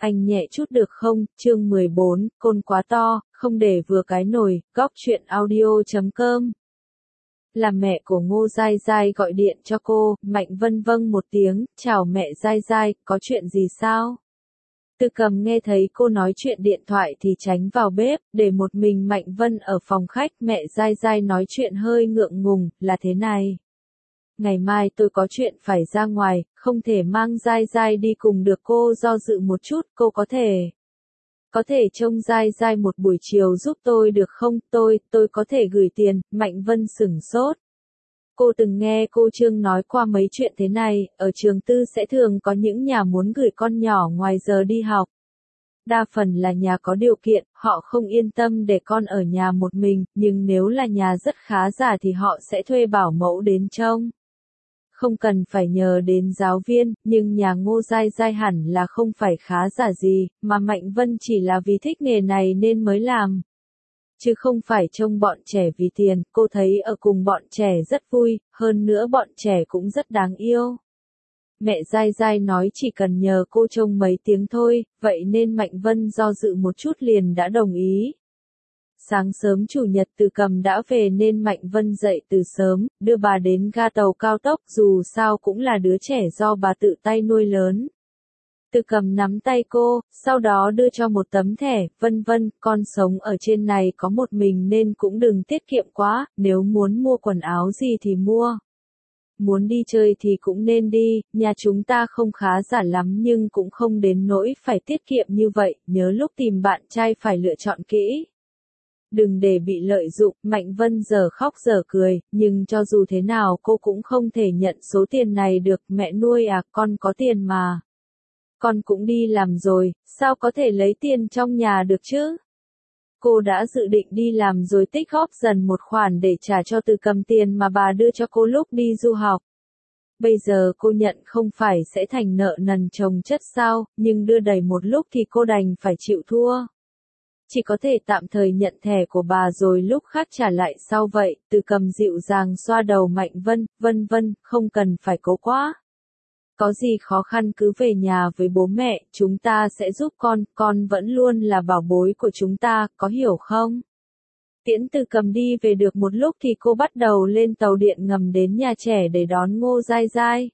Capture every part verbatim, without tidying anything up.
anh nhẹ chút được không? Chương mười bốn, côn quá to, không để vừa cái nồi, góc chuyện audio chấm com. Là mẹ của Ngô Giai Giai gọi điện cho cô, Mạnh Vân vâng một tiếng, chào mẹ Giai Giai, có chuyện gì sao? Từ Cầm nghe thấy cô nói chuyện điện thoại thì tránh vào bếp, để một mình Mạnh Vân ở phòng khách. Mẹ Giai Giai nói chuyện hơi ngượng ngùng, là thế này. Ngày mai tôi có chuyện phải ra ngoài, không thể mang Giai Giai đi cùng được. Cô do dự một chút, cô có thể... Có thể trông Giai Giai một buổi chiều giúp tôi được không? Tôi, tôi có thể gửi tiền. Mạnh Vân sửng sốt. Cô từng nghe cô Trương nói qua mấy chuyện thế này, ở trường tư sẽ thường có những nhà muốn gửi con nhỏ ngoài giờ đi học. Đa phần là nhà có điều kiện, họ không yên tâm để con ở nhà một mình, nhưng nếu là nhà rất khá giả thì họ sẽ thuê bảo mẫu đến trông. Không cần phải nhờ đến giáo viên, nhưng nhà Ngô Giai Giai hẳn là không phải khá giả gì, mà Mạnh Vân chỉ là vì thích nghề này nên mới làm. Chứ không phải trông bọn trẻ vì tiền. Cô thấy ở cùng bọn trẻ rất vui, hơn nữa bọn trẻ cũng rất đáng yêu. Mẹ Giai Giai nói chỉ cần nhờ cô trông mấy tiếng thôi, vậy nên Mạnh Vân do dự một chút liền đã đồng ý. Sáng sớm chủ nhật Từ Cầm đã về nên Mạnh Vân dậy từ sớm, đưa bà đến ga tàu cao tốc, dù sao cũng là đứa trẻ do bà tự tay nuôi lớn. Từ Cầm nắm tay cô, sau đó đưa cho một tấm thẻ. Vân Vân, con sống ở trên này có một mình nên cũng đừng tiết kiệm quá, nếu muốn mua quần áo gì thì mua. Muốn đi chơi thì cũng nên đi, nhà chúng ta không khá giả lắm nhưng cũng không đến nỗi phải tiết kiệm như vậy, nhớ lúc tìm bạn trai phải lựa chọn kỹ. Đừng để bị lợi dụng. Mạnh Vân giờ khóc giờ cười, nhưng cho dù thế nào cô cũng không thể nhận số tiền này được. Mẹ nuôi à, con có tiền mà. Con cũng đi làm rồi, sao có thể lấy tiền trong nhà được chứ? Cô đã dự định đi làm rồi tích góp dần một khoản để trả cho Từ Cầm tiền mà bà đưa cho cô lúc đi du học. Bây giờ cô nhận không phải sẽ thành nợ nần chồng chất sao, nhưng đưa đầy một lúc thì cô đành phải chịu thua. Chỉ có thể tạm thời nhận thẻ của bà rồi lúc khác trả lại sau vậy. Từ Cầm dịu dàng xoa đầu Mạnh Vân. Vân Vân, không cần phải cố quá. Có gì khó khăn cứ về nhà với bố mẹ, chúng ta sẽ giúp con, con vẫn luôn là bảo bối của chúng ta, có hiểu không? Tiễn Từ Cầm đi về được một lúc thì cô bắt đầu lên tàu điện ngầm đến nhà trẻ để đón Ngô Giai Giai.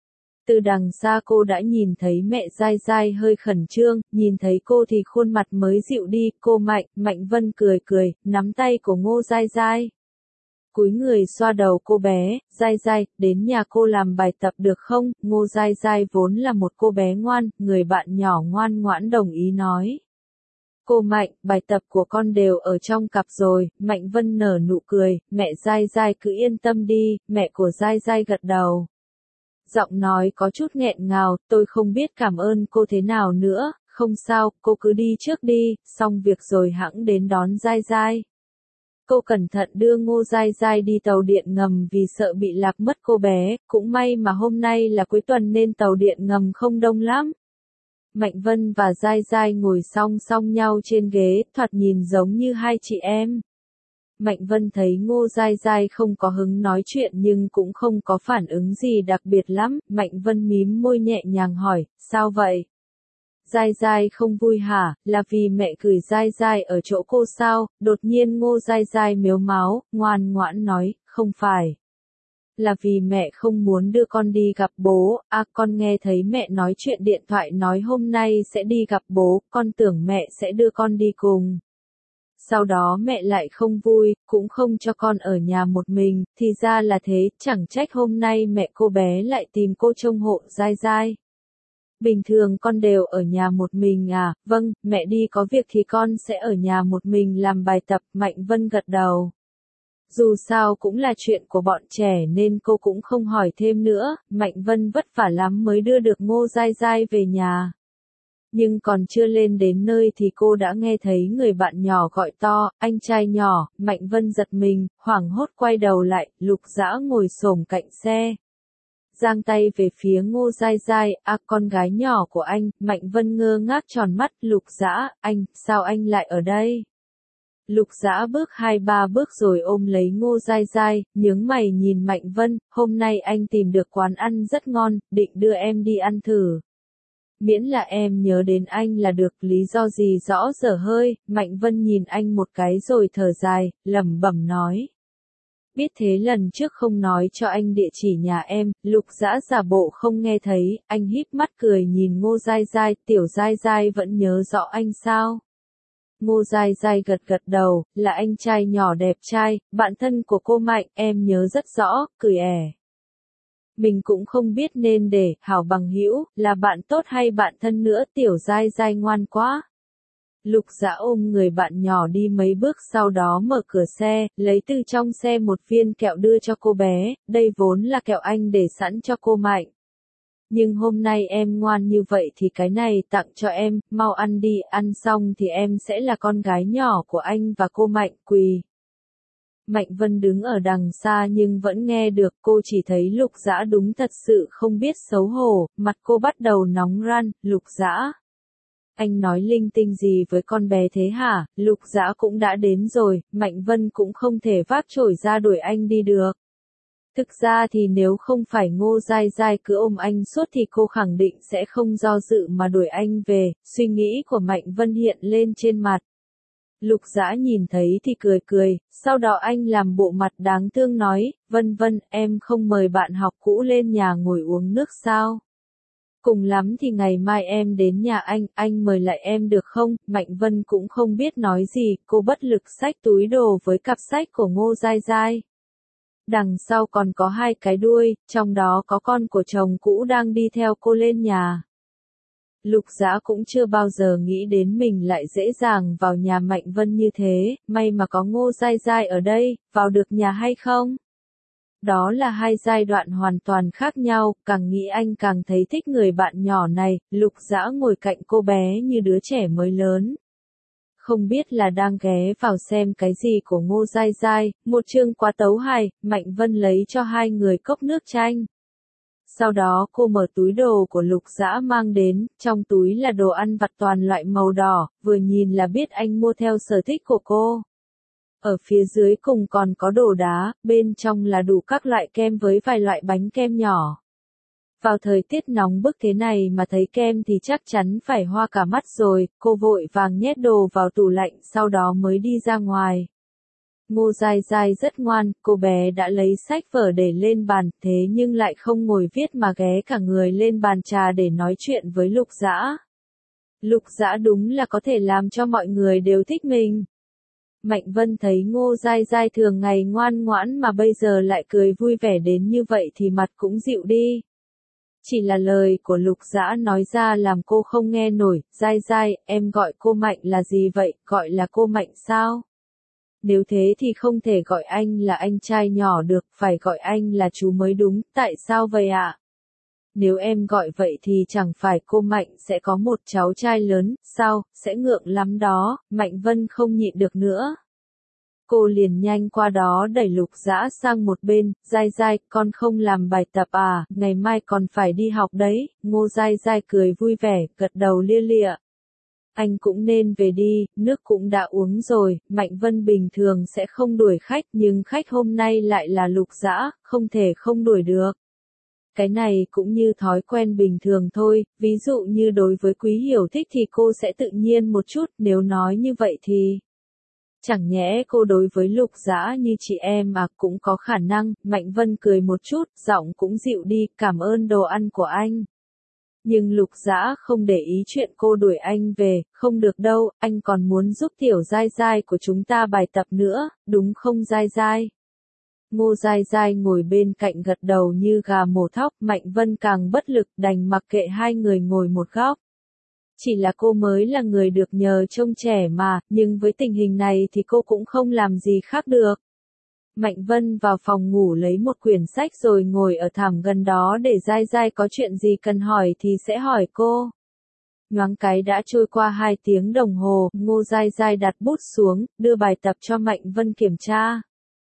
Từ đằng xa cô đã nhìn thấy mẹ Giai Giai hơi khẩn trương, nhìn thấy cô thì khuôn mặt mới dịu đi. Cô Mạnh, Mạnh Vân cười cười, nắm tay của Ngô Giai Giai. Cúi người xoa đầu cô bé. Giai Giai, đến nhà cô làm bài tập được không? Ngô Giai Giai vốn là một cô bé ngoan, người bạn nhỏ ngoan ngoãn đồng ý nói. Cô Mạnh, bài tập của con đều ở trong cặp rồi. Mạnh Vân nở nụ cười. Mẹ Giai Giai cứ yên tâm đi. Mẹ của Giai Giai gật đầu. Giọng nói có chút nghẹn ngào, tôi không biết cảm ơn cô thế nào nữa. Không sao, cô cứ đi trước đi, xong việc rồi hẵng đến đón Giai Giai. Cô cẩn thận đưa Ngô Giai Giai đi tàu điện ngầm vì sợ bị lạc mất cô bé. Cũng may mà hôm nay là cuối tuần nên tàu điện ngầm không đông lắm. Mạnh Vân và Giai Giai ngồi song song nhau trên ghế, thoạt nhìn giống như hai chị em. Mạnh Vân thấy Ngô Giai Giai không có hứng nói chuyện nhưng cũng không có phản ứng gì đặc biệt lắm. Mạnh Vân mím môi nhẹ nhàng hỏi, sao vậy? Giai Giai không vui hả? Là vì mẹ gửi Giai Giai ở chỗ cô sao? Đột nhiên Ngô Giai Giai mếu máo, ngoan ngoãn nói, không phải. Là vì mẹ không muốn đưa con đi gặp bố. À, con nghe thấy mẹ nói chuyện điện thoại nói hôm nay sẽ đi gặp bố, con tưởng mẹ sẽ đưa con đi cùng. Sau đó mẹ lại không vui, cũng không cho con ở nhà một mình, thì ra là thế, chẳng trách hôm nay mẹ cô bé lại tìm cô trông hộ Giai Giai. Bình thường con đều ở nhà một mình à? Vâng, mẹ đi có việc thì con sẽ ở nhà một mình làm bài tập. Mạnh Vân gật đầu. Dù sao cũng là chuyện của bọn trẻ nên cô cũng không hỏi thêm nữa. Mạnh Vân vất vả lắm mới đưa được Ngô Giai Giai về nhà. Nhưng còn chưa lên đến nơi thì cô đã nghe thấy người bạn nhỏ gọi to, anh trai nhỏ. Mạnh Vân giật mình, hoảng hốt quay đầu lại. Lục Dã ngồi xổm cạnh xe, giang tay về phía Ngô Giai Giai. À, con gái nhỏ của anh. Mạnh Vân ngơ ngác tròn mắt. Lục Dã, anh, sao anh lại ở đây? Lục Dã bước hai ba bước rồi ôm lấy Ngô Giai Giai, nhướng mày nhìn Mạnh Vân. Hôm nay anh tìm được quán ăn rất ngon, định đưa em đi ăn thử. Miễn là em nhớ đến anh là được, lý do gì rõ dở hơi. Mạnh Vân nhìn anh một cái rồi thở dài, lẩm bẩm nói. Biết thế lần trước không nói cho anh địa chỉ nhà em. Lục Dã giả bộ không nghe thấy, anh híp mắt cười nhìn Ngô Giai Giai, tiểu Giai Giai vẫn nhớ rõ anh sao? Ngô Giai Giai gật gật đầu, là anh trai nhỏ đẹp trai, bạn thân của cô Mạnh, em nhớ rất rõ, cười ẻ. Mình cũng không biết nên để, hảo bằng hữu, là bạn tốt hay bạn thân nữa, tiểu Giai Giai ngoan quá. Lục Dã ôm người bạn nhỏ đi mấy bước sau đó mở cửa xe, lấy từ trong xe một viên kẹo đưa cho cô bé, đây vốn là kẹo anh để sẵn cho cô Mạnh. Nhưng hôm nay em ngoan như vậy thì cái này tặng cho em, mau ăn đi, ăn xong thì em sẽ là con gái nhỏ của anh và cô Mạnh, quỳ. Mạnh Vân đứng ở đằng xa nhưng vẫn nghe được, cô chỉ thấy Lục Dã đúng thật sự không biết xấu hổ, mặt cô bắt đầu nóng ran. Lục Dã, anh nói linh tinh gì với con bé thế hả? Lục Dã cũng đã đến rồi, Mạnh Vân cũng không thể vác chổi ra đuổi anh đi được. Thực ra thì nếu không phải Ngô Giai Giai cứ ôm anh suốt thì cô khẳng định sẽ không do dự mà đuổi anh về, suy nghĩ của Mạnh Vân hiện lên trên mặt. Lục Dã nhìn thấy thì cười cười, sau đó anh làm bộ mặt đáng thương nói, Vân Vân, em không mời bạn học cũ lên nhà ngồi uống nước sao? Cùng lắm thì ngày mai em đến nhà anh, anh mời lại em được không? Mạnh Vân cũng không biết nói gì, cô bất lực xách túi đồ với cặp sách của Ngô Giai Giai. Đằng sau còn có hai cái đuôi, trong đó có con của chồng cũ đang đi theo cô lên nhà. Lục Dã cũng chưa bao giờ nghĩ đến mình lại dễ dàng vào nhà Mạnh Vân như thế, may mà có Ngô Giai Giai ở đây, vào được nhà hay không? Đó là hai giai đoạn hoàn toàn khác nhau, càng nghĩ anh càng thấy thích người bạn nhỏ này. Lục Dã ngồi cạnh cô bé như đứa trẻ mới lớn. Không biết là đang ghé vào xem cái gì của Ngô Giai Giai, một chương quá tấu hài, Mạnh Vân lấy cho hai người cốc nước chanh. Sau đó cô mở túi đồ của Lục Dã mang đến, trong túi là đồ ăn vặt toàn loại màu đỏ, vừa nhìn là biết anh mua theo sở thích của cô. Ở phía dưới cùng còn có đồ đá, bên trong là đủ các loại kem với vài loại bánh kem nhỏ. Vào thời tiết nóng bức thế này mà thấy kem thì chắc chắn phải hoa cả mắt rồi, cô vội vàng nhét đồ vào tủ lạnh sau đó mới đi ra ngoài. Ngô Giai Giai rất ngoan, cô bé đã lấy sách vở để lên bàn, thế nhưng lại không ngồi viết mà ghé cả người lên bàn trà để nói chuyện với Lục Dã. Lục Dã đúng là có thể làm cho mọi người đều thích mình. Mạnh Vân thấy Ngô Giai Giai thường ngày ngoan ngoãn mà bây giờ lại cười vui vẻ đến như vậy thì mặt cũng dịu đi. Chỉ là lời của Lục Dã nói ra làm cô không nghe nổi, Giai Giai, em gọi cô Mạnh là gì vậy, gọi là cô Mạnh sao? Nếu thế thì không thể gọi anh là anh trai nhỏ được, phải gọi anh là chú mới đúng, tại sao vậy ạ? Nếu em gọi vậy thì chẳng phải cô Mạnh sẽ có một cháu trai lớn, sao, sẽ ngượng lắm đó, Mạnh Vân không nhịn được nữa. Cô liền nhanh qua đó đẩy Lục Dã sang một bên, Giai Giai, con không làm bài tập à, ngày mai còn phải đi học đấy, Ngô Giai Giai cười vui vẻ, gật đầu lia lịa. Anh cũng nên về đi, nước cũng đã uống rồi, Mạnh Vân bình thường sẽ không đuổi khách nhưng khách hôm nay lại là Lục Dã, không thể không đuổi được. Cái này cũng như thói quen bình thường thôi, ví dụ như đối với Quý Hiểu thích thì cô sẽ tự nhiên một chút, nếu nói như vậy thì... Chẳng nhẽ cô đối với Lục Dã như chị em mà cũng có khả năng, Mạnh Vân cười một chút, giọng cũng dịu đi, cảm ơn đồ ăn của anh. Nhưng Lục Dã không để ý chuyện cô đuổi anh về, không được đâu, anh còn muốn giúp tiểu Giai Giai của chúng ta bài tập nữa, đúng không Giai Giai? Ngô Giai Giai ngồi bên cạnh gật đầu như gà mổ thóc, Mạnh Vân càng bất lực đành mặc kệ hai người ngồi một góc. Chỉ là cô mới là người được nhờ trông trẻ mà, nhưng với tình hình này thì cô cũng không làm gì khác được. Mạnh Vân vào phòng ngủ lấy một quyển sách rồi ngồi ở thảm gần đó để Giai Giai có chuyện gì cần hỏi thì sẽ hỏi cô. Nhoáng cái đã trôi qua hai tiếng đồng hồ, Ngô Giai Giai đặt bút xuống, đưa bài tập cho Mạnh Vân kiểm tra.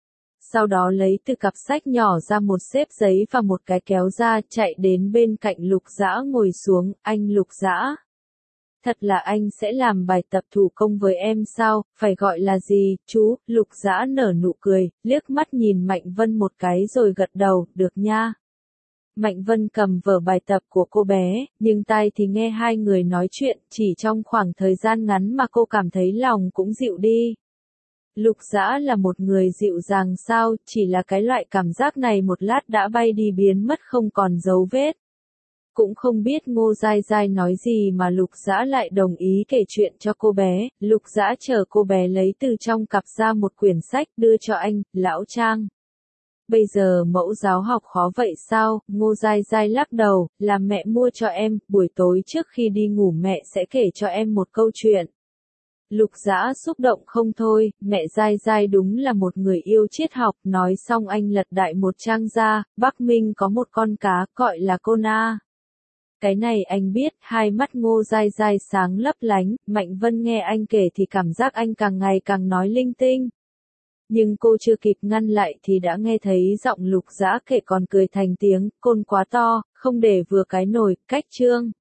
Sau đó lấy từ cặp sách nhỏ ra một xếp giấy và một cái kéo ra, chạy đến bên cạnh Lục Dã ngồi xuống, anh Lục Dã. Thật là anh sẽ làm bài tập thủ công với em sao, phải gọi là gì, chú, Lục Dã nở nụ cười, liếc mắt nhìn Mạnh Vân một cái rồi gật đầu, được nha. Mạnh Vân cầm vở bài tập của cô bé, nhưng tai thì nghe hai người nói chuyện, chỉ trong khoảng thời gian ngắn mà cô cảm thấy lòng cũng dịu đi. Lục Dã là một người dịu dàng sao, chỉ là cái loại cảm giác này một lát đã bay đi biến mất không còn dấu vết. Cũng không biết Ngô Giai Giai nói gì mà Lục Dã lại đồng ý kể chuyện cho cô bé, Lục Dã chờ cô bé lấy từ trong cặp ra một quyển sách đưa cho anh, lão Trang. Bây giờ mẫu giáo học khó vậy sao, Ngô Giai Giai lắc đầu, là mẹ mua cho em, buổi tối trước khi đi ngủ mẹ sẽ kể cho em một câu chuyện. Lục Dã xúc động không thôi, mẹ Giai Giai đúng là một người yêu triết học, nói xong anh lật đại một trang ra, Bắc Minh có một con cá, gọi là Kona. Cái này anh biết, hai mắt Ngô Giai Giai sáng lấp lánh, Mạnh Vân nghe anh kể thì cảm giác anh càng ngày càng nói linh tinh. Nhưng cô chưa kịp ngăn lại thì đã nghe thấy giọng Lục Dã kể còn cười thành tiếng, côn quá to, không để vừa cái nồi, cách chương.